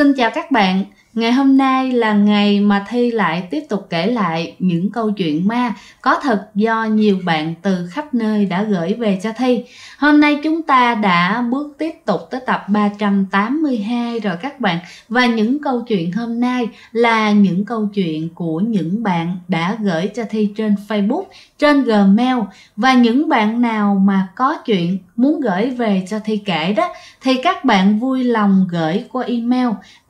Xin chào các bạn. Ngày hôm nay là ngày mà Thi lại tiếp tục kể lại những câu chuyện ma có thật do nhiều bạn từ khắp nơi đã gửi về cho Thi. Hôm nay chúng ta đã bước tiếp tục tới tập 382 rồi các bạn. Và những câu chuyện hôm nay là những câu chuyện của những bạn đã gửi cho Thi trên Facebook, trên Gmail. Và những bạn nào mà có chuyện muốn gửi về cho Thi kể đó thì các bạn vui lòng gửi qua email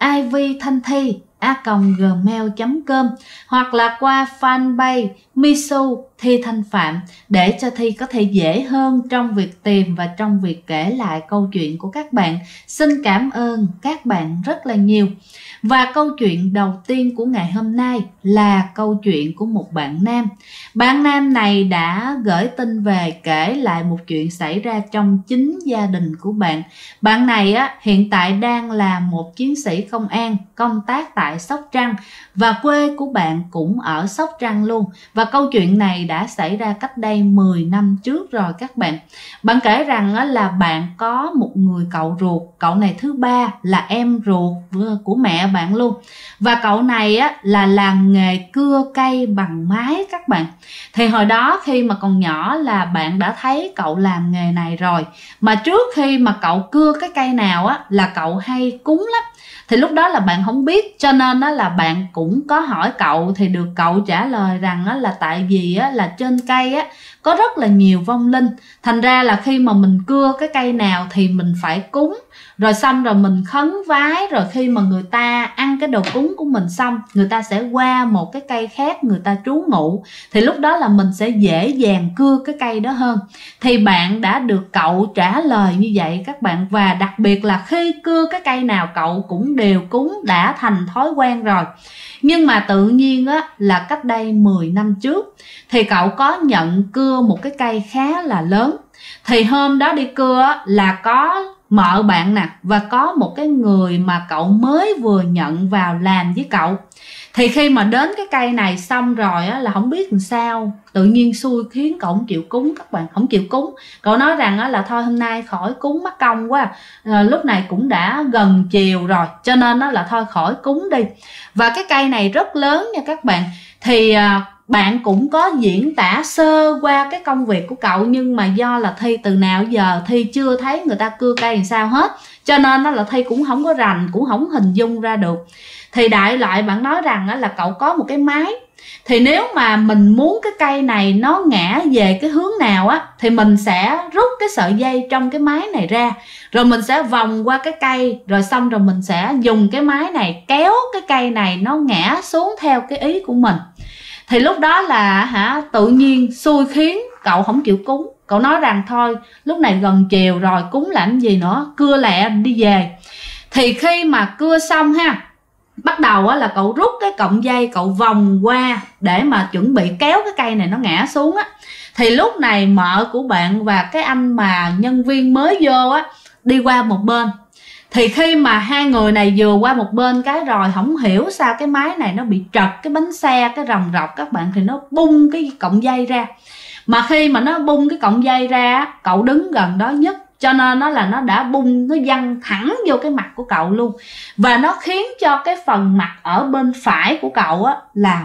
ivthanthi@gmail.com hoặc là qua fanpage Misu Thi Thanh Phạm để cho Thi có thể dễ hơn trong việc tìm và trong việc kể lại câu chuyện của các bạn. Xin cảm ơn các bạn rất là nhiều. Và câu chuyện đầu tiên của ngày hôm nay là câu chuyện của một bạn nam. Bạn nam này đã gửi tin về kể lại một chuyện xảy ra trong chính gia đình của bạn. Bạn này hiện tại đang là một chiến sĩ công an công tác tại Sóc Trăng và quê của bạn cũng ở Sóc Trăng luôn. Và câu chuyện này đã xảy ra cách đây 10 năm trước rồi các bạn. Bạn kể rằng là bạn có một người cậu ruột, cậu này thứ ba là em ruột của mẹ bạn luôn. Và cậu này là làm nghề cưa cây bằng máy các bạn. Thì hồi đó khi mà còn nhỏ là bạn đã thấy cậu làm nghề này rồi. Mà trước khi mà cậu cưa cái cây nào là cậu hay cúng lắm. Thì lúc đó là bạn không biết, cho nên là bạn cũng có hỏi cậu thì được cậu trả lời rằng là tại vì là trên cây có rất là nhiều vong linh. Thành ra là khi mà mình cưa cái cây nào thì mình phải cúng. Rồi xong rồi mình khấn vái, rồi khi mà người ta ăn cái đồ cúng của mình xong, người ta sẽ qua một cái cây khác người ta trú ngụ. Thì lúc đó là mình sẽ dễ dàng cưa cái cây đó hơn. Thì bạn đã được cậu trả lời như vậy các bạn. Và đặc biệt là khi cưa cái cây nào cậu cũng đều cúng, đã thành thói quen rồi. Nhưng mà tự nhiên là cách đây 10 năm trước thì cậu có nhận cưa một cái cây khá là lớn. Thì hôm đó đi cưa là có mợ bạn nè, và có một cái người mà cậu mới vừa nhận vào làm với cậu. Thì khi mà đến cái cây này xong rồi là không biết làm sao, tự nhiên xui khiến cậu không chịu cúng các bạn, không chịu cúng. Cậu nói rằng là thôi hôm nay khỏi cúng mắc công quá, lúc này cũng đã gần chiều rồi, cho nên là thôi khỏi cúng đi. Và cái cây này rất lớn nha các bạn. Thì bạn cũng có diễn tả sơ qua cái công việc của cậu, nhưng mà do là Thi từ nào giờ Thi chưa thấy người ta cưa cây làm sao hết, cho nên là Thi cũng không có rành, cũng không hình dung ra được. Thì đại loại bạn nói rằng là cậu có một cái máy. Thì nếu mà mình muốn cái cây này nó ngã về cái hướng nào thì mình sẽ rút cái sợi dây trong cái máy này ra, rồi mình sẽ vòng qua cái cây, rồi xong rồi mình sẽ dùng cái máy này kéo cái cây này nó ngã xuống theo cái ý của mình. Thì lúc đó là tự nhiên xui khiến cậu không chịu cúng. Cậu nói rằng thôi lúc này gần chiều rồi, cúng làm gì nữa, cưa lẹ đi về. Thì khi mà cưa xong bắt đầu là cậu rút cái cọng dây, cậu vòng qua để mà chuẩn bị kéo cái cây này nó ngã xuống Thì lúc này mợ của bạn và cái anh mà nhân viên mới vô đi qua một bên. Thì khi mà hai người này vừa qua một bên cái rồi, không hiểu sao cái máy này nó bị trật cái bánh xe, cái ròng rọc các bạn, thì nó bung cái cọng dây ra. Mà khi mà nó bung cái cọng dây ra, cậu đứng gần đó nhất, cho nên là nó đã bung, nó văng thẳng vô cái mặt của cậu luôn. Và nó khiến cho cái phần mặt ở bên phải của cậu là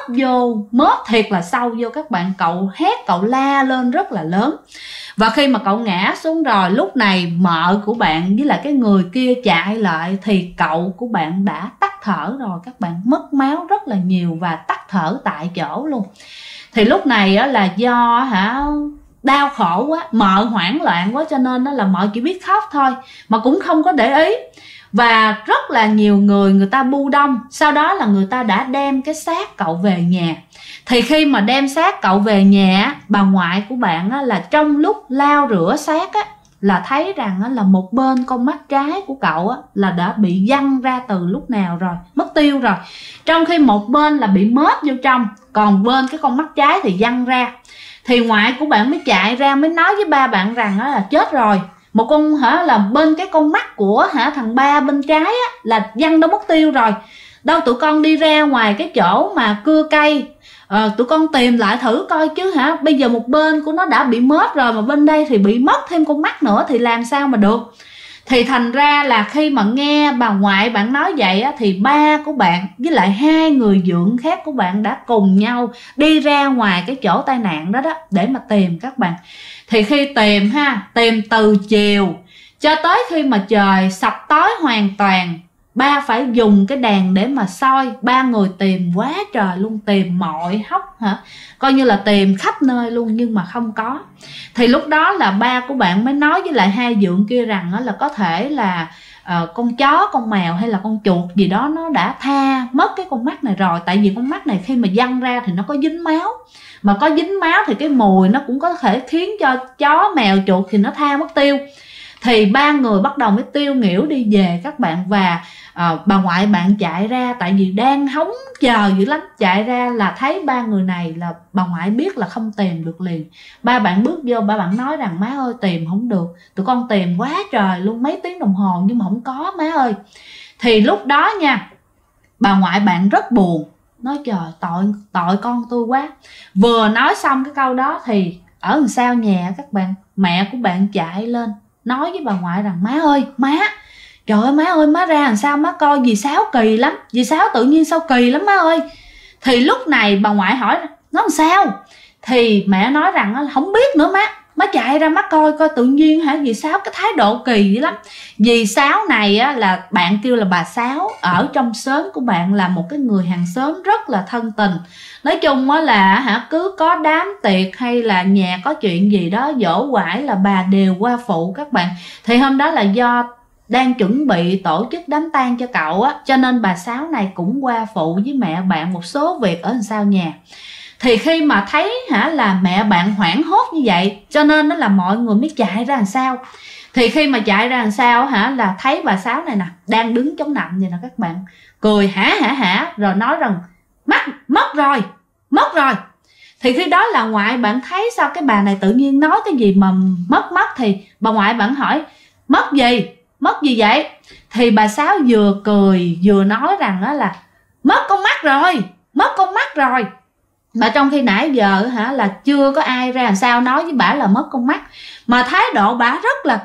mớp thiệt là sâu vô các bạn. Cậu hét, cậu la lên rất là lớn. Và khi mà cậu ngã xuống rồi, lúc này mợ của bạn với lại cái người kia chạy lại, thì cậu của bạn đã tắt thở rồi các bạn, mất máu rất là nhiều và tắt thở tại chỗ luôn. Thì lúc này là do đau khổ quá, mợ hoảng loạn quá, cho nên là mợ chỉ biết khóc thôi mà cũng không có để ý. Và rất là nhiều người ta bu đông. Sau đó là người ta đã đem cái xác cậu về nhà. Thì khi mà đem xác cậu về nhà, bà ngoại của bạn là trong lúc lau rửa xác là thấy rằng là một bên con mắt trái của cậu là đã bị văng ra từ lúc nào rồi, mất tiêu rồi. Trong khi một bên là bị mớp vô trong, còn bên cái con mắt trái thì văng ra. Thì ngoại của bạn mới chạy ra mới nói với ba bạn rằng là chết rồi. Một con là bên cái con mắt của thằng ba bên trái là văng đó mất tiêu rồi. Đâu tụi con đi ra ngoài cái chỗ mà cưa cây, tụi con tìm lại thử coi chứ bây giờ một bên của nó đã bị mất rồi, mà bên đây thì bị mất thêm con mắt nữa thì làm sao mà được. Thì thành ra là khi mà nghe bà ngoại bạn nói vậy á, thì ba của bạn với lại 2 người dượng khác của bạn đã cùng nhau đi ra ngoài cái chỗ tai nạn đó để mà tìm các bạn. Thì khi tìm tìm từ chiều cho tới khi mà trời sập tối hoàn toàn, ba phải dùng cái đèn để mà soi. 3 người tìm quá trời luôn, tìm mọi hốc coi như là tìm khắp nơi luôn nhưng mà không có. Thì lúc đó là ba của bạn mới nói với lại 2 dượng kia rằng là có thể là con chó, con mèo hay là con chuột gì đó nó đã tha mất cái con mắt này rồi. Tại vì con mắt này khi mà văng ra thì nó có dính máu, mà có dính máu thì cái mùi nó cũng có thể khiến cho chó, mèo, chuột thì nó tha mất tiêu. Thì 3 người bắt đầu mới tiêu nghỉu đi về các bạn. Và bà ngoại bạn chạy ra, tại vì đang hóng chờ dữ lắm, chạy ra là thấy 3 người này là bà ngoại biết là không tìm được liền. Ba bạn bước vô, ba bạn nói rằng má ơi tìm không được, tụi con tìm quá trời luôn, mấy tiếng đồng hồ nhưng mà không có má ơi. Thì lúc đó nha, bà ngoại bạn rất buồn, nói trời tội con tôi quá. Vừa nói xong cái câu đó thì ở đằng sau nhà các bạn, mẹ của bạn chạy lên nói với bà ngoại rằng má ơi má, trời ơi má ơi, má ra làm sao má coi dì Sáu kỳ lắm, dì Sáu tự nhiên sao kỳ lắm má ơi. Thì lúc này bà ngoại hỏi nó làm sao, thì mẹ nói rằng không biết nữa má chạy ra má coi tự nhiên dì Sáu cái thái độ kỳ dữ lắm. Dì Sáu này là bạn kêu là bà Sáu, ở trong xóm của bạn là một cái người hàng xóm rất là thân tình. Nói chung là cứ có đám tiệc hay là nhà có chuyện gì đó dỗ quải là bà đều qua phụ các bạn. Thì hôm đó là do đang chuẩn bị tổ chức đám tang cho cậu cho nên bà Sáu này cũng qua phụ với mẹ bạn một số việc ở sau nhà. Thì khi mà thấy là mẹ bạn hoảng hốt như vậy, cho nên đó là mọi người mới chạy ra làm sao. Thì khi mà chạy ra làm sao là thấy bà Sáu này nè đang đứng chống nạnh vậy nè các bạn, cười hả rồi nói rằng mất rồi. Thì khi đó là ngoại bạn thấy sao cái bà này tự nhiên nói cái gì mà mất. Thì bà ngoại bạn hỏi mất gì vậy. Thì bà Sáu vừa cười vừa nói rằng là mất con mắt rồi. Mà trong khi nãy giờ là chưa có ai ra làm sao nói với bà là mất con mắt, mà thái độ bà rất là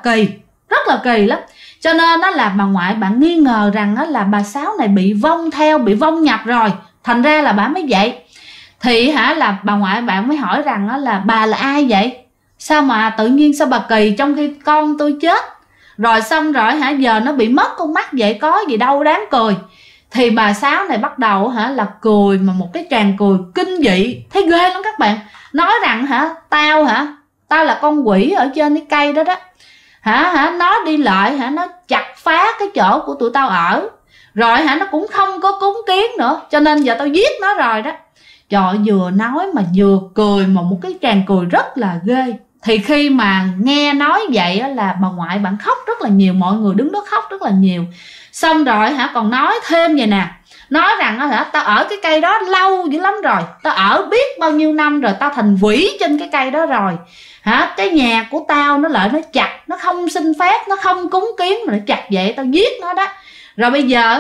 kỳ lắm. Cho nên đó là bà ngoại bạn nghi ngờ rằng là bà Sáu này bị vong nhập rồi, thành ra là bà mới vậy. Thì là bà ngoại bạn mới hỏi rằng là bà là ai vậy, sao mà tự nhiên sao bà kỳ trong khi con tôi chết rồi, xong rồi giờ nó bị mất con mắt vậy, có gì đâu đáng cười. Thì bà Sáu này bắt đầu là cười, mà một cái tràng cười kinh dị, thấy ghê lắm các bạn. Nói rằng tao là con quỷ ở trên cái cây đó nó đi lại nó chặt phá cái chỗ của tụi tao ở rồi nó cũng không có cúng kiến nữa, cho nên giờ tao giết nó rồi đó. Trời, vừa nói mà vừa cười, mà một cái tràng cười rất là ghê. Thì khi mà nghe nói vậy là bà ngoại bạn khóc rất là nhiều, mọi người đứng đó khóc rất là nhiều. Xong rồi còn nói thêm vậy nè, nói rằng tao ở cái cây đó lâu dữ lắm rồi, tao ở biết bao nhiêu năm rồi, tao thành quỷ trên cái cây đó rồi. Cái nhà của tao nó lại nó chặt, nó không xin phép, nó không cúng kiến mà nó chặt vậy, tao giết nó đó. Rồi bây giờ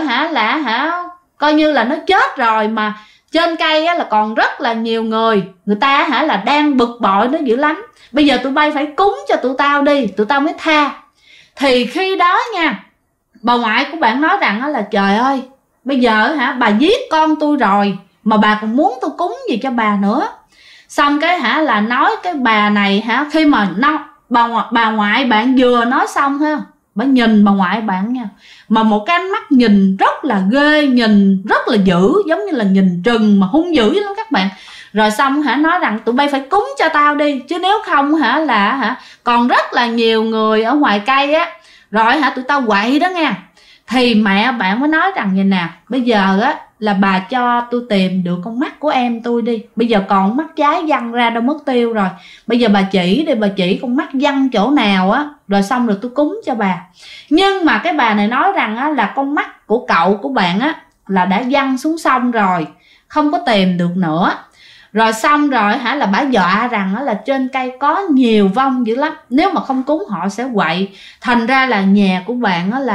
coi như là nó chết rồi, mà trên cây là còn rất là nhiều người ta là đang bực bội nó dữ lắm. Bây giờ tụi bay phải cúng cho tụi tao đi, tụi tao mới tha. Thì khi đó nha, bà ngoại của bạn nói rằng là trời ơi, bây giờ bà giết con tôi rồi mà bà còn muốn tôi cúng gì cho bà nữa. Xong cái là nói cái bà này khi mà bà ngoại bạn vừa nói xong bà nhìn bà ngoại bạn nha, mà một cái ánh mắt nhìn rất là ghê, nhìn rất là dữ, giống như là nhìn trừng mà hung dữ lắm các bạn. Rồi xong nói rằng tụi bay phải cúng cho tao đi, chứ nếu không là còn rất là nhiều người ở ngoài cây rồi tụi tao quậy đó nha. Thì mẹ bạn mới nói rằng vậy nè, bây giờ là bà cho tôi tìm được con mắt của em tôi đi. Bây giờ còn mắt trái văng ra đâu mất tiêu rồi, bây giờ bà chỉ đi, bà chỉ con mắt văng chỗ nào rồi xong rồi tôi cúng cho bà. Nhưng mà cái bà này nói rằng là con mắt của cậu của bạn là đã văng xuống sông rồi, không có tìm được nữa. Rồi xong rồi là bả dọa rằng là trên cây có nhiều vong dữ lắm, nếu mà không cúng họ sẽ quậy. Thành ra là nhà của bạn là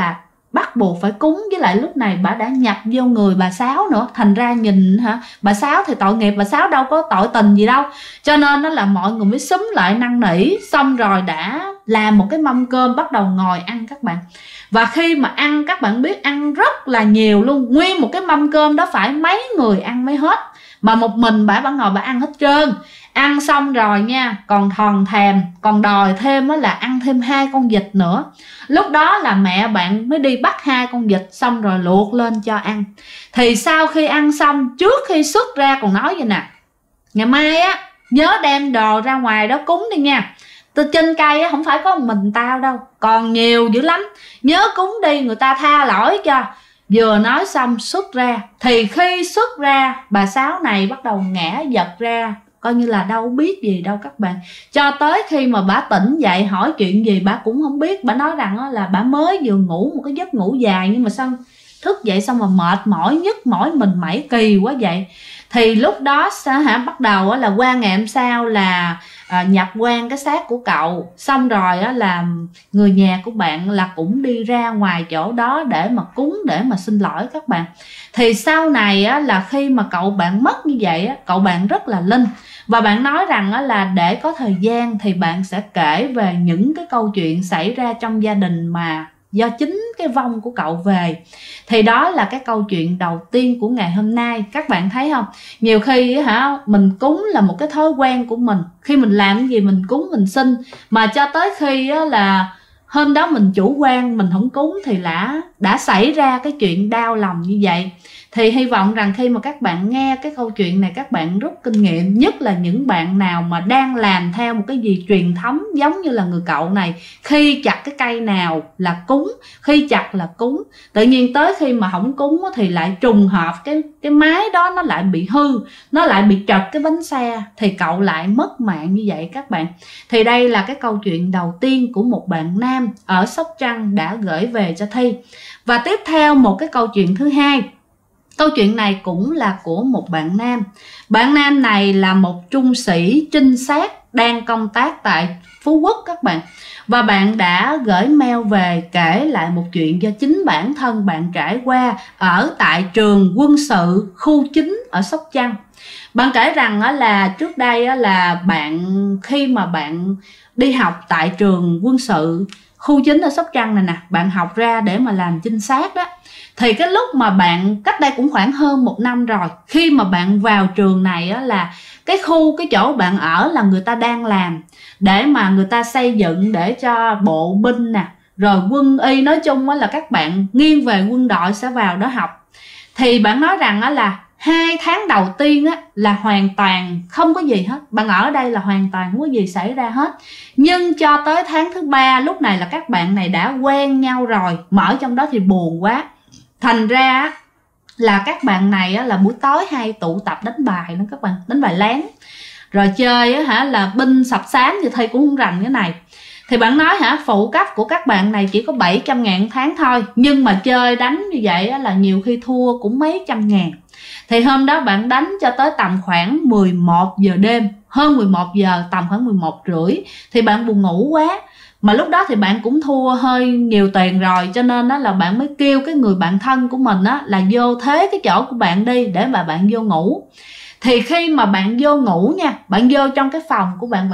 bắt buộc phải cúng. Với lại lúc này bà đã nhập vô người bà Sáu nữa, thành ra nhìn bà Sáu thì tội nghiệp, bà Sáu đâu có tội tình gì đâu, cho nên đó là mọi người mới xúm lại năn nỉ, xong rồi đã làm một cái mâm cơm bắt đầu ngồi ăn các bạn. Và khi mà ăn, các bạn biết ăn rất là nhiều luôn, nguyên một cái mâm cơm đó phải mấy người ăn mới hết, mà một mình bà ngồi bà ăn hết trơn. Ăn xong rồi nha, còn thòn thèm, còn đòi thêm là ăn thêm 2 con vịt nữa. Lúc đó là mẹ bạn mới đi bắt 2 con vịt xong rồi luộc lên cho ăn. Thì sau khi ăn xong, trước khi xuất ra còn nói vậy nè: ngày mai á nhớ đem đồ ra ngoài đó cúng đi nha, trên cây á không phải có một mình tao đâu, còn nhiều dữ lắm, nhớ cúng đi, người ta tha lỗi cho. Vừa nói xong xuất ra, thì khi xuất ra bà Sáu này bắt đầu ngã giật ra, coi như là đâu biết gì đâu các bạn. Cho tới khi mà bà tỉnh dậy hỏi chuyện gì bà cũng không biết. Bà nói rằng là bà mới vừa ngủ một cái giấc ngủ dài, nhưng mà sao thức dậy xong mà mệt mỏi, nhức mỏi mình mẩy kỳ quá vậy. Thì lúc đó bắt đầu là qua ngày hôm sau là nhập quan cái xác của cậu, xong rồi là người nhà của bạn là cũng đi ra ngoài chỗ đó để mà cúng, để mà xin lỗi các bạn. Thì sau này là khi mà cậu bạn mất như vậy cậu bạn rất là linh, và bạn nói rằng là để có thời gian thì bạn sẽ kể về những cái câu chuyện xảy ra trong gia đình mà do chính cái vong của cậu về. Thì đó là cái câu chuyện đầu tiên của ngày hôm nay. Các bạn thấy không, nhiều khi mình cúng là một cái thói quen của mình, khi mình làm cái gì mình cúng mình xin, mà cho tới khi là hôm đó mình chủ quan mình không cúng thì đã xảy ra cái chuyện đau lòng như vậy. Thì hy vọng rằng khi mà các bạn nghe cái câu chuyện này, các bạn rút kinh nghiệm, nhất là những bạn nào mà đang làm theo một cái gì truyền thống giống như là người cậu này, khi chặt cái cây nào là cúng, khi chặt là cúng, tự nhiên tới khi mà không cúng thì lại trùng hợp cái máy đó nó lại bị hư, nó lại bị trật cái bánh xe, thì cậu lại mất mạng như vậy các bạn. Thì đây là cái câu chuyện đầu tiên của một bạn nam ở Sóc Trăng đã gửi về cho Thi. Và tiếp theo một cái câu chuyện thứ hai. Câu chuyện này cũng là của một bạn nam. Bạn nam này là một trung sĩ trinh sát đang công tác tại Phú Quốc các bạn. Và bạn đã gửi mail về kể lại một chuyện do chính bản thân bạn trải qua ở tại trường quân sự khu 9 ở Sóc Trăng. Bạn kể rằng là trước đây là khi mà bạn đi học tại trường quân sự khu 9 ở Sóc Trăng này nè, bạn học ra để mà làm trinh sát đó, thì cái lúc mà bạn, cách đây cũng khoảng hơn 1 năm rồi, khi mà bạn vào trường này là cái chỗ bạn ở là người ta đang làm để mà người ta xây dựng để cho bộ binh nè, rồi quân y, nói chung là các bạn nghiêng về quân đội sẽ vào đó học. Thì bạn nói rằng là 2 tháng đầu tiên là hoàn toàn không có gì hết, bạn ở đây là hoàn toàn không có gì xảy ra hết. Nhưng cho tới tháng thứ 3, lúc này là các bạn này đã quen nhau rồi, mà ở trong đó thì buồn quá, thành ra là các bạn này là buổi tối hay tụ tập đánh bài nữa các bạn, đánh bài lén rồi chơi là binh sập xám, thì thầy cũng không rành cái này. Thì bạn nói phụ cấp của các bạn này chỉ có 700.000 tháng thôi, nhưng mà chơi đánh như vậy là nhiều khi thua cũng mấy trăm ngàn. Thì hôm đó bạn đánh cho tới tầm khoảng 11 giờ đêm, hơn 11 giờ, tầm khoảng 11 rưỡi, thì bạn buồn ngủ quá. Mà lúc đó thì bạn cũng thua hơi nhiều tiền rồi, cho nên là bạn mới kêu cái người bạn thân của mình là vô thế cái chỗ của bạn đi để mà bạn vô ngủ. Thì khi mà bạn vô ngủ nha, bạn vô trong cái phòng của bạn,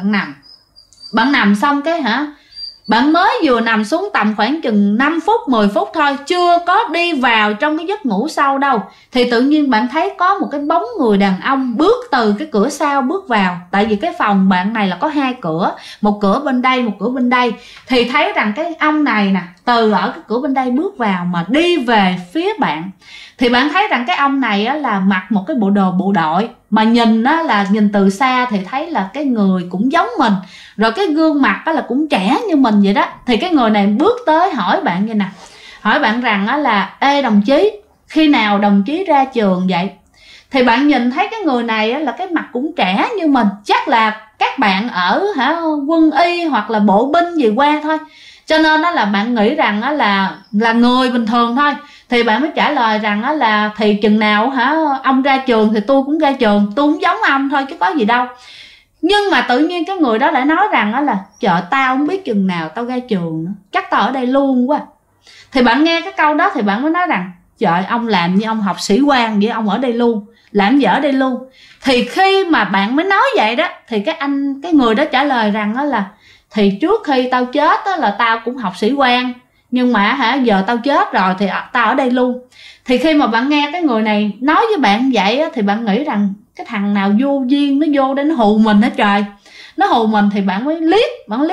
bạn nằm xong cái bạn mới vừa nằm xuống tầm khoảng chừng 5 phút 10 phút thôi, chưa có đi vào trong cái giấc ngủ sâu đâu, thì tự nhiên bạn thấy có một cái bóng người đàn ông bước từ cái cửa sau bước vào. Tại vì cái phòng bạn này là có 2 cửa, một cửa bên đây, một cửa bên đây, thì thấy rằng cái ông này nè từ ở cái cửa bên đây bước vào mà đi về phía bạn. Thì bạn thấy rằng cái ông này là mặc một cái bộ đồ bộ đội, mà nhìn nhìn từ xa thì thấy là cái người cũng giống mình, rồi cái gương mặt là cũng trẻ như mình vậy đó. Thì cái người này bước tới hỏi bạn vậy nè, hỏi bạn rằng là: ê đồng chí, khi nào đồng chí ra trường vậy? Thì bạn nhìn thấy cái người này là cái mặt cũng trẻ như mình, chắc là các bạn ở quân y hoặc là bộ binh gì qua thôi, cho nên là bạn nghĩ rằng là người bình thường thôi. Thì bạn mới trả lời rằng là thì chừng nào ông ra trường thì tôi cũng ra trường, tôi cũng giống ông thôi chứ có gì đâu. Nhưng mà tự nhiên cái người đó lại nói rằng là: trời, tao không biết chừng nào tao ra trường nữa, chắc tao ở đây luôn quá. Thì bạn nghe cái câu đó thì bạn mới nói rằng trời, ông làm như ông học sĩ quan vậy, ông ở đây luôn, làm gì ở đây luôn. Thì khi mà bạn mới nói vậy đó, thì cái người đó trả lời rằng đó là thì trước khi tao chết đó là tao cũng học sĩ quan, nhưng mà giờ tao chết rồi thì tao ở đây luôn. Thì khi mà bạn nghe cái người này nói với bạn vậy á, thì bạn nghĩ rằng cái thằng nào vô duyên nó vô để nó hù mình hả trời. Nó hù mình thì bạn mới liếc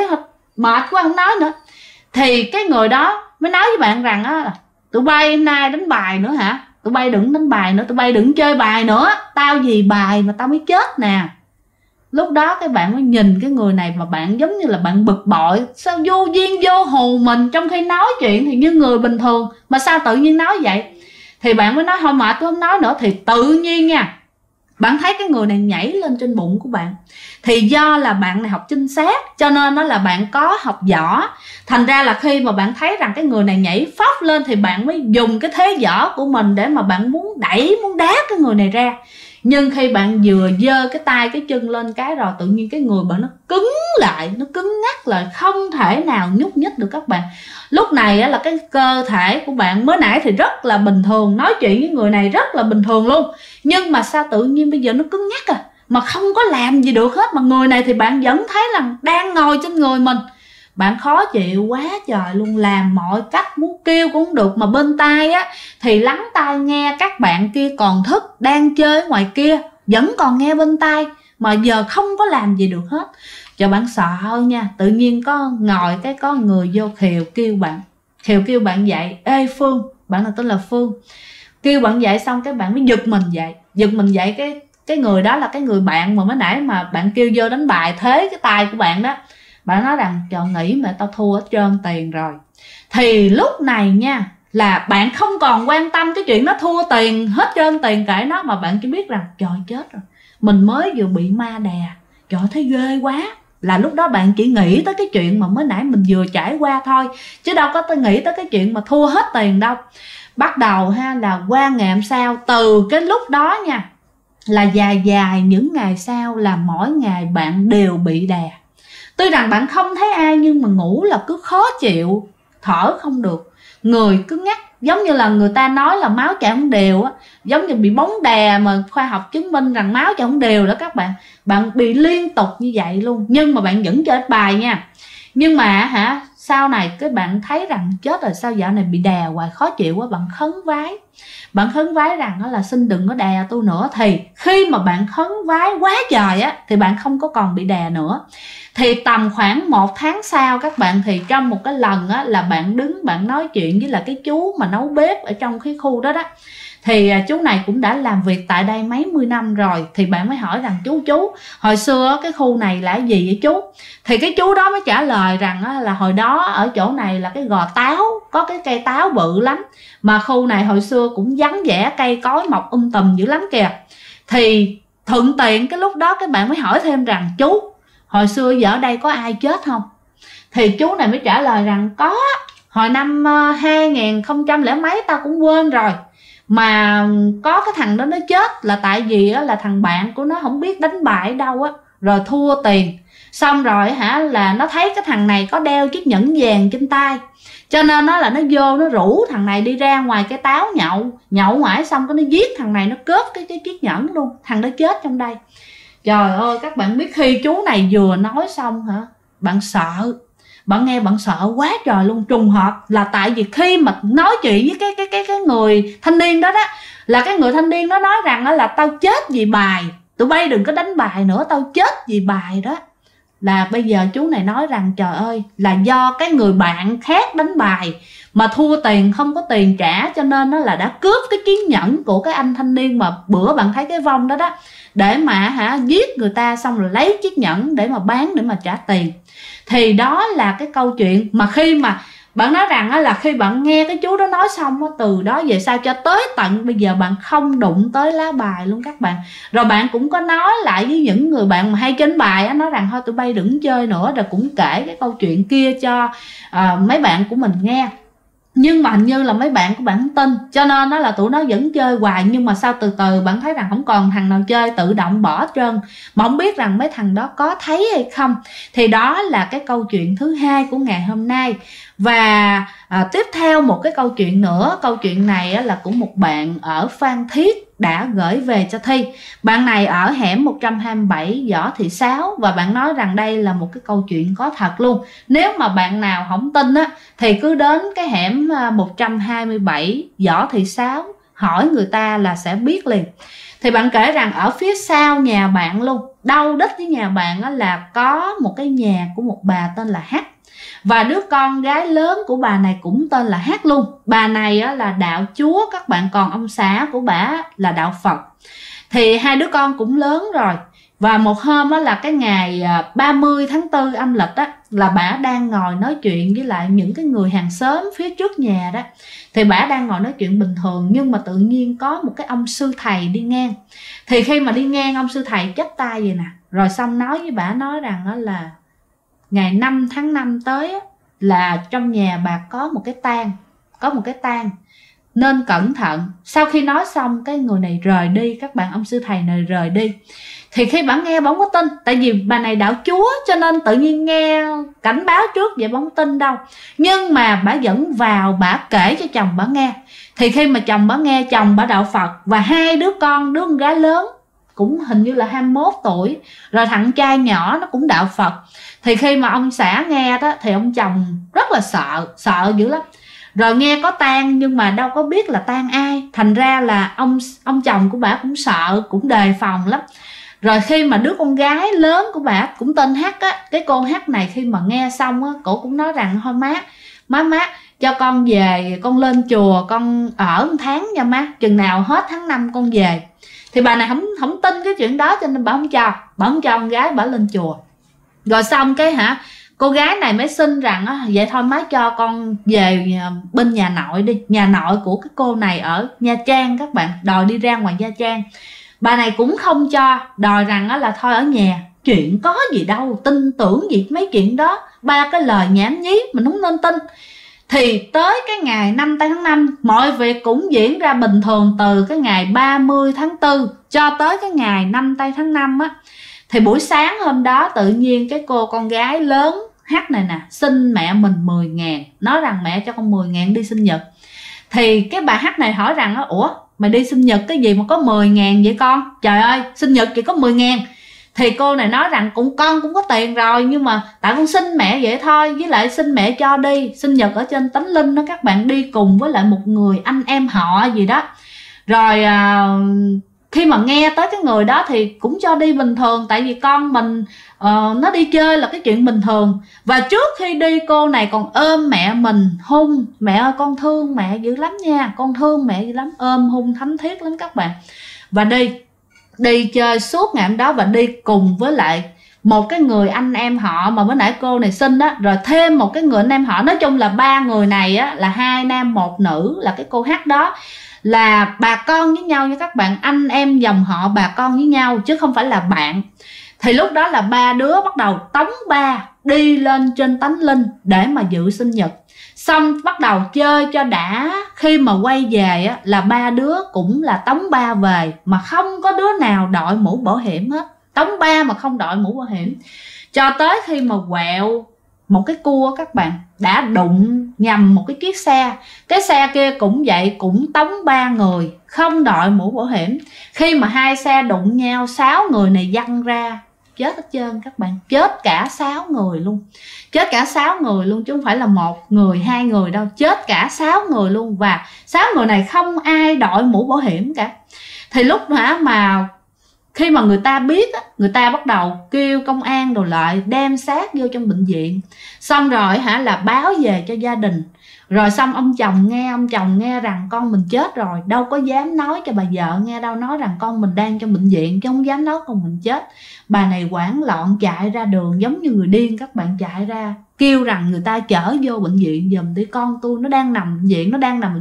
mệt quá không nói nữa. Thì cái người đó mới nói với bạn rằng á, tụi bay nay đánh bài nữa hả? Tụi bay đừng đánh bài nữa, tụi bay đừng chơi bài nữa, tao vì bài mà tao mới chết nè. Lúc đó cái bạn mới nhìn cái người này mà bạn giống như là bạn bực bội, sao vô duyên vô hù mình, trong khi nói chuyện thì như người bình thường mà sao tự nhiên nói vậy. Thì bạn mới nói thôi mệt tôi không nói nữa. Thì tự nhiên nha, bạn thấy cái người này nhảy lên trên bụng của bạn. Thì do là bạn này học trinh sát, cho nên nó là bạn có học võ. Thành ra là khi mà bạn thấy rằng cái người này nhảy phóc lên, thì bạn mới dùng cái thế võ của mình để mà bạn muốn đẩy, muốn đá cái người này ra. Nhưng khi bạn vừa giơ cái tay cái chân lên cái rồi, tự nhiên cái người bạn nó cứng lại, nó cứng ngắc lại, không thể nào nhúc nhích được các bạn. Lúc này là cái cơ thể của bạn mới nãy thì rất là bình thường, nói chuyện với người này rất là bình thường luôn, nhưng mà sao tự nhiên bây giờ nó cứng nhắc mà không có làm gì được hết. Mà người này thì bạn vẫn thấy là đang ngồi trên người mình. Bạn khó chịu quá trời luôn, làm mọi cách, muốn kêu cũng không được. Mà bên tai á thì lắng tai nghe các bạn kia còn thức, đang chơi ở ngoài kia, vẫn còn nghe bên tai, mà giờ không có làm gì được hết. Cho bạn sợ nha. Tự nhiên có người vô khều kêu bạn dậy. Ê Phương, bạn nào tên là Phương, kêu bạn dậy xong cái bạn mới giật mình dậy. Cái người đó là cái người bạn mà mới nãy mà bạn kêu vô đánh bài thế cái tay của bạn đó. Bạn nói rằng trời, nghĩ mà tao thua hết trơn tiền rồi. Thì lúc này nha, là bạn không còn quan tâm cái chuyện nó thua tiền hết trơn tiền kệ nó, mà bạn chỉ biết rằng trời chết rồi, mình mới vừa bị ma đè, trời thấy ghê quá. Là lúc đó bạn chỉ nghĩ tới cái chuyện mà mới nãy mình vừa trải qua thôi, chứ đâu có nghĩ tới cái chuyện mà thua hết tiền đâu. Bắt đầu là qua ngày hôm sau, từ cái lúc đó nha, là dài những ngày sau là mỗi ngày bạn đều bị đè. Tuy rằng bạn không thấy ai nhưng mà ngủ là cứ khó chịu, thở không được, người cứ ngắt, giống như là người ta nói là máu chảy không đều á, giống như bị bóng đè, mà khoa học chứng minh rằng máu chảy không đều đó các bạn. Bạn bị liên tục như vậy luôn, nhưng mà bạn vẫn chơi bài nha. Nhưng mà sau này cái bạn thấy rằng chết rồi, sao dạo này bị đè hoài khó chịu quá. Bạn khấn vái rằng đó là xin đừng có đè tôi nữa. Thì khi mà bạn khấn vái quá trời á, thì bạn không có còn bị đè nữa. Thì tầm khoảng 1 tháng sau các bạn, thì trong một cái lần á, là bạn đứng bạn nói chuyện với là cái chú mà nấu bếp ở trong cái khu đó đó. Thì chú này cũng đã làm việc tại đây mấy mươi năm rồi. Thì bạn mới hỏi rằng chú hồi xưa cái khu này là gì vậy chú? Thì cái chú đó mới trả lời rằng là hồi đó ở chỗ này là cái gò táo, có cái cây táo bự lắm, mà khu này hồi xưa cũng vắng vẻ, cây cối mọc tùm dữ lắm kìa. Thì thuận tiện cái lúc đó các bạn mới hỏi thêm rằng chú, hồi xưa giờ ở đây có ai chết không? Thì chú này mới trả lời rằng có, hồi năm 2000 mấy tao cũng quên rồi, mà có cái thằng đó nó chết là tại vì là thằng bạn của nó không biết đánh bài ở đâu á, rồi thua tiền, xong rồi là nó thấy cái thằng này có đeo chiếc nhẫn vàng trên tay, cho nên nó vô nó rủ thằng này đi ra ngoài cái táo nhậu mãi, xong cái nó giết thằng này, nó cướp cái chiếc nhẫn luôn, thằng đó chết trong đây. Trời ơi, các bạn biết khi chú này vừa nói xong bạn sợ, bạn nghe bạn sợ quá trời luôn. Trùng hợp là tại vì khi mà nói chuyện với cái người thanh niên đó là cái người thanh niên đó nói rằng là tao chết vì bài, tụi bay đừng có đánh bài nữa, tao chết vì bài đó. Là bây giờ chú này nói rằng trời ơi, là do cái người bạn khác đánh bài mà thua tiền, không có tiền trả, cho nên nó là đã cướp cái chiếc nhẫn của cái anh thanh niên mà bữa bạn thấy cái vong đó đó, để mà giết người ta, xong rồi lấy chiếc nhẫn để mà bán, để mà trả tiền. Thì đó là cái câu chuyện mà khi mà bạn nói rằng là khi bạn nghe cái chú đó nói xong, từ đó về sau cho tới tận bây giờ bạn không đụng tới lá bài luôn các bạn. Rồi bạn cũng có nói lại với những người bạn mà hay trên bài nói rằng thôi tụi bay đừng chơi nữa, rồi cũng kể cái câu chuyện kia cho mấy bạn của mình nghe. Nhưng mà hình như là mấy bạn của bạn không tin, cho nên đó là tụi nó vẫn chơi hoài. Nhưng mà sao từ từ bạn thấy rằng không còn thằng nào chơi, tự động bỏ trơn, mà không biết rằng mấy thằng đó có thấy hay không. Thì đó là cái câu chuyện thứ hai của ngày hôm nay. Và Tiếp theo một cái câu chuyện nữa. Câu chuyện này là của một bạn ở Phan Thiết đã gửi về cho Thi. Bạn này ở hẻm 127 Võ Thị Sáu, và bạn nói rằng đây là một cái câu chuyện có thật luôn. Nếu mà bạn nào không tin thì cứ đến cái hẻm 127 Võ Thị Sáu hỏi người ta là sẽ biết liền. Thì bạn kể rằng ở phía sau nhà bạn luôn, đâu đích với nhà bạn là có một cái nhà của một bà tên là H. Và đứa con gái lớn của bà này cũng tên là H luôn. Bà này là đạo Chúa các bạn, còn ông xã của bà là đạo Phật. Thì hai đứa con cũng lớn rồi. Và một hôm là cái ngày 30 tháng 4 âm lịch là bà đang ngồi nói chuyện với lại những cái người hàng xóm phía trước nhà đó. Thì bà đang ngồi nói chuyện bình thường, nhưng mà tự nhiên có một cái ông sư thầy đi ngang. Thì khi mà đi ngang, ông sư thầy chắp tay vậy nè, rồi xong nói với bà, nói rằng đó là ngày 5 tháng 5 tới là trong nhà bà có một cái tang, nên cẩn thận. Sau khi nói xong cái người này rời đi các bạn, ông sư thầy này rời đi. Thì khi bà nghe bà không có tin, tại vì bà này đạo Chúa cho nên tự nhiên nghe cảnh báo trước vậy bà không tin đâu. Nhưng mà bà vẫn vào, bà kể cho chồng bà nghe. Thì khi mà chồng bà nghe, chồng bà đạo Phật, và hai đứa con, đứa con gái lớn cũng hình như là 21 tuổi, rồi thằng trai nhỏ nó cũng đạo Phật. Thì khi mà ông xã nghe đó thì ông chồng rất là sợ dữ lắm. Rồi nghe có tang nhưng mà đâu có biết là tang ai, thành ra là ông chồng của bà cũng sợ, cũng đề phòng lắm. Rồi khi mà đứa con gái lớn của bà cũng tên H cái cô H này khi mà nghe xong cổ cũng nói rằng thôi má cho con về, con lên chùa con ở 1 tháng nha má, chừng nào hết tháng 5 con về. Thì bà này không tin cái chuyện đó cho nên bà không cho con gái bà lên chùa. Rồi xong cái cô gái này mới xin rằng vậy thôi má cho con về bên nhà nội đi. Nhà nội của cái cô này ở Nha Trang các bạn, đòi đi ra ngoài Nha Trang. Bà này cũng không cho, đòi rằng là thôi ở nhà, chuyện có gì đâu, tin tưởng gì mấy chuyện đó, ba cái lời nhảm nhí mình không nên tin. Thì tới cái ngày 5 tháng 5 mọi việc cũng diễn ra bình thường, từ cái ngày 30 tháng 4 cho tới cái ngày 5 tháng 5 Thì buổi sáng hôm đó tự nhiên cái cô con gái lớn H này nè xin mẹ mình 10.000, nói rằng mẹ cho con 10.000 đi sinh nhật. Thì cái bà H này hỏi rằng ủa mày đi sinh nhật cái gì mà có 10.000 vậy con? Trời ơi, sinh nhật chỉ có 10.000. Thì cô này nói rằng con cũng có tiền rồi, nhưng mà tại con xin mẹ vậy thôi, với lại xin mẹ cho đi sinh nhật ở trên Tánh Linh đó các bạn, đi cùng với lại một người anh em họ gì đó. Rồi khi mà nghe tới cái người đó thì cũng cho đi bình thường, tại vì con mình nó đi chơi là cái chuyện bình thường. Và trước khi đi cô này còn ôm mẹ mình hôn, mẹ ơi con thương mẹ dữ lắm nha, con thương mẹ dữ lắm, ôm hôn thánh thiết lắm các bạn. Và đi chơi suốt ngày hôm đó, và đi cùng với lại một cái người anh em họ mà bữa nãy cô này xin đó, rồi thêm một cái người anh em họ. Nói chung là 3 người này là 2 nam 1 nữ, là cái cô H đó là bà con với nhau nha các bạn, anh em dòng họ bà con với nhau chứ không phải là bạn. Thì lúc đó là 3 đứa bắt đầu tống ba đi lên trên Tánh Linh để mà dự sinh nhật. Xong bắt đầu chơi cho đã, khi mà quay về là 3 đứa cũng là tống ba về, mà không có đứa nào đội mũ bảo hiểm hết. Tống ba mà không đội mũ bảo hiểm, cho tới khi mà quẹo một cái cua các bạn, đã đụng nhầm một cái chiếc xe. Cái xe kia cũng vậy, cũng tống 3 người không đội mũ bảo hiểm. Khi mà 2 xe đụng nhau, 6 người này văng ra chết hết trơn các bạn, chết cả 6 người luôn. Chết cả 6 người luôn chứ không phải là 1 người 2 người đâu, chết cả 6 người luôn. Và 6 người này không ai đội mũ bảo hiểm cả. Thì lúc mà khi mà người ta biết người ta bắt đầu kêu công an đồ lại, đem xác vô trong bệnh viện. Xong rồi là báo về cho gia đình. Rồi xong ông chồng nghe rằng con mình chết rồi, đâu có dám nói cho bà vợ nghe đâu, nói rằng con mình đang trong bệnh viện chứ không dám nói con mình chết. Bà này hoảng loạn chạy ra đường giống như người điên các bạn, chạy ra kêu rằng người ta chở vô bệnh viện giùm đi, con tôi nó đang nằm bệnh viện,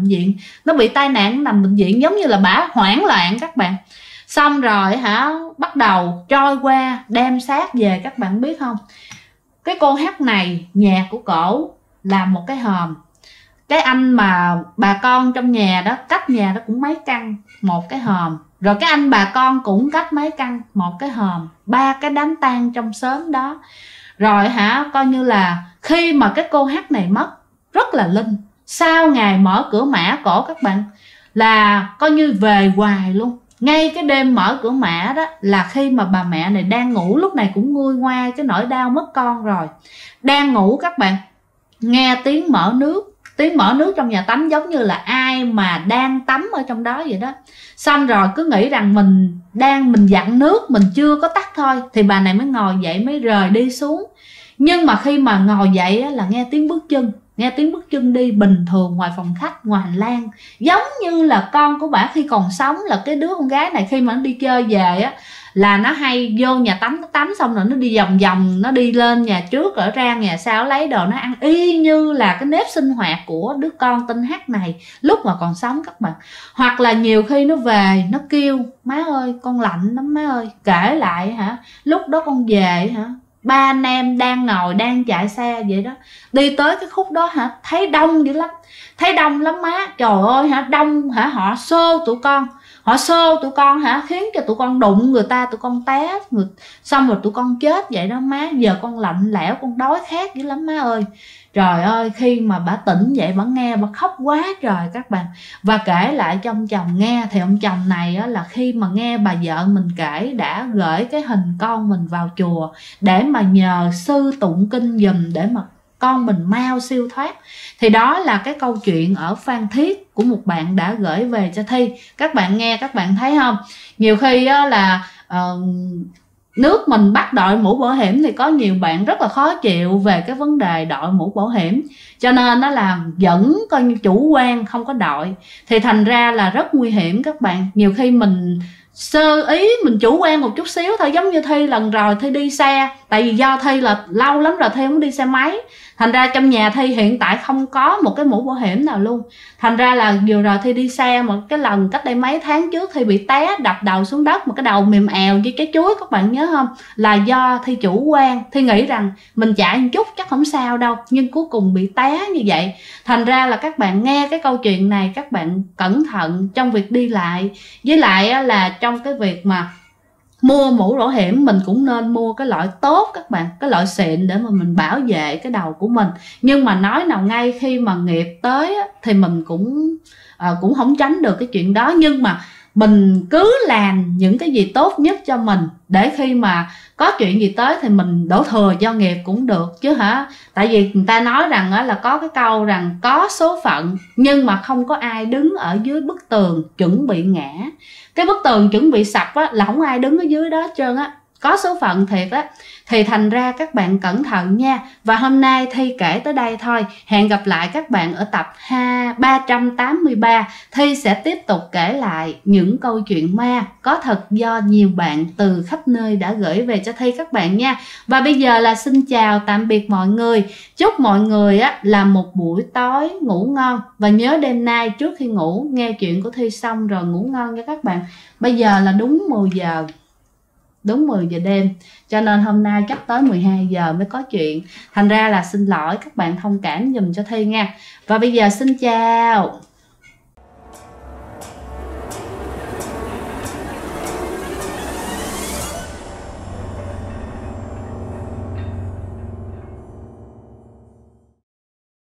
nó bị tai nạn, nó nằm bệnh viện, giống như là bà hoảng loạn các bạn. Xong rồi bắt đầu trôi qua đem xác về các bạn biết không. Cái cô H này nhà của cổ làm một cái hòm. Cái anh mà bà con trong nhà đó, cách nhà đó cũng mấy căn, một cái hòm. Rồi cái anh bà con cũng cách mấy căn, một cái hòm. 3 cái đám tang trong xóm đó. Rồi coi như là khi mà cái cô H này mất rất là linh. sau ngày mở cửa mã cổ các bạn là coi như về hoài luôn. Ngay cái đêm mở cửa mã đó là khi mà bà mẹ này đang ngủ, lúc này cũng nguôi ngoai cái nỗi đau mất con rồi, đang ngủ các bạn, nghe tiếng mở nước. Tiếng mở nước trong nhà tắm giống như là ai mà đang tắm ở trong đó vậy đó. Xong rồi cứ nghĩ rằng mình dặn nước, mình chưa có tắt thôi, thì bà này mới ngồi dậy, mới rời đi xuống. Nhưng mà khi mà ngồi dậy á, là nghe tiếng bước chân, nghe tiếng bước chân đi bình thường ngoài phòng khách, ngoài hành lang, giống như là con của bà khi còn sống. Là cái đứa con gái này khi mà nó đi chơi về á là nó hay vô nhà tắm, nó tắm xong rồi nó đi vòng vòng, nó đi lên nhà trước ở ra nhà sau lấy đồ nó ăn, y như là cái nếp sinh hoạt của đứa con tên H này lúc mà còn sống các bạn. Hoặc là nhiều khi nó về nó kêu má ơi con lạnh lắm má ơi, kể lại hả lúc đó con về hả, ba anh em đang ngồi đang chạy xe vậy đó, đi tới cái khúc đó hả thấy đông dữ lắm, thấy đông lắm má, trời ơi hả, đông hả, họ xô tụi con hả, khiến cho tụi con đụng người ta, tụi con té xong rồi tụi con chết vậy đó má, giờ con lạnh lẽo, con đói khát dữ lắm má ơi. Trời ơi, khi mà bà tỉnh dậy bà nghe bà khóc quá trời các bạn. Và kể lại cho ông chồng nghe, thì ông chồng này á, là khi mà nghe bà vợ mình kể đã gửi cái hình con mình vào chùa để mà nhờ sư tụng kinh giùm để mà con mình mau siêu thoát. Thì đó là cái câu chuyện ở Phan Thiết của một bạn đã gửi về cho Thi. Các bạn nghe các bạn thấy không, nhiều khi á, là nước mình bắt đội mũ bảo hiểm thì có nhiều bạn rất là khó chịu về cái vấn đề đội mũ bảo hiểm, cho nên nó là vẫn coi như chủ quan không có đội, thì thành ra là rất nguy hiểm các bạn. Nhiều khi mình sơ ý, mình chủ quan một chút xíu thôi, giống như Thi lần rồi Thi đi xe, tại vì do Thi là lâu lắm rồi Thi không đi xe máy, thành ra trong nhà Thi hiện tại không có một cái mũ bảo hiểm nào luôn. Thành ra là vừa rồi Thi đi xe một cái lần cách đây mấy tháng trước, Thi bị té đập đầu xuống đất, một cái đầu mềm èo như trái chuối, các bạn nhớ không, là do Thi chủ quan. Thi nghĩ rằng mình chạy một chút chắc không sao đâu, nhưng cuối cùng bị té như vậy. Thành ra là các bạn nghe cái câu chuyện này các bạn cẩn thận trong việc đi lại, với lại là trong cái việc mà mua mũ bảo hiểm mình cũng nên mua cái loại tốt các bạn, cái loại xịn để mà mình bảo vệ cái đầu của mình. Nhưng mà nói nào ngay, khi mà nghiệp tới thì mình cũng không tránh được cái chuyện đó, nhưng mà mình cứ làm những cái gì tốt nhất cho mình, để khi mà có chuyện gì tới thì mình đổ thừa cho nghiệp cũng được chứ hả. Tại vì người ta nói rằng là có cái câu rằng có số phận nhưng mà không có ai đứng ở dưới bức tường chuẩn bị ngã. Cái bức tường chuẩn bị sập á, là không ai đứng ở dưới đó hết trơn á, có số phận thiệt á. Thì thành ra các bạn cẩn thận nha. Và hôm nay Thi kể tới đây thôi. Hẹn gặp lại các bạn ở tập 383. Thi sẽ tiếp tục kể lại những câu chuyện ma có thật do nhiều bạn từ khắp nơi đã gửi về cho Thi các bạn nha. Và bây giờ là xin chào tạm biệt mọi người. Chúc mọi người á là một buổi tối ngủ ngon. Và nhớ đêm nay trước khi ngủ nghe chuyện của Thi xong rồi ngủ ngon nha các bạn. Bây giờ là đúng 10 giờ. Đúng 10 giờ đêm, cho nên hôm nay chắc tới 12 giờ mới có chuyện. Thành ra là xin lỗi các bạn, thông cảm dùm cho Thi nha. Và bây giờ xin chào.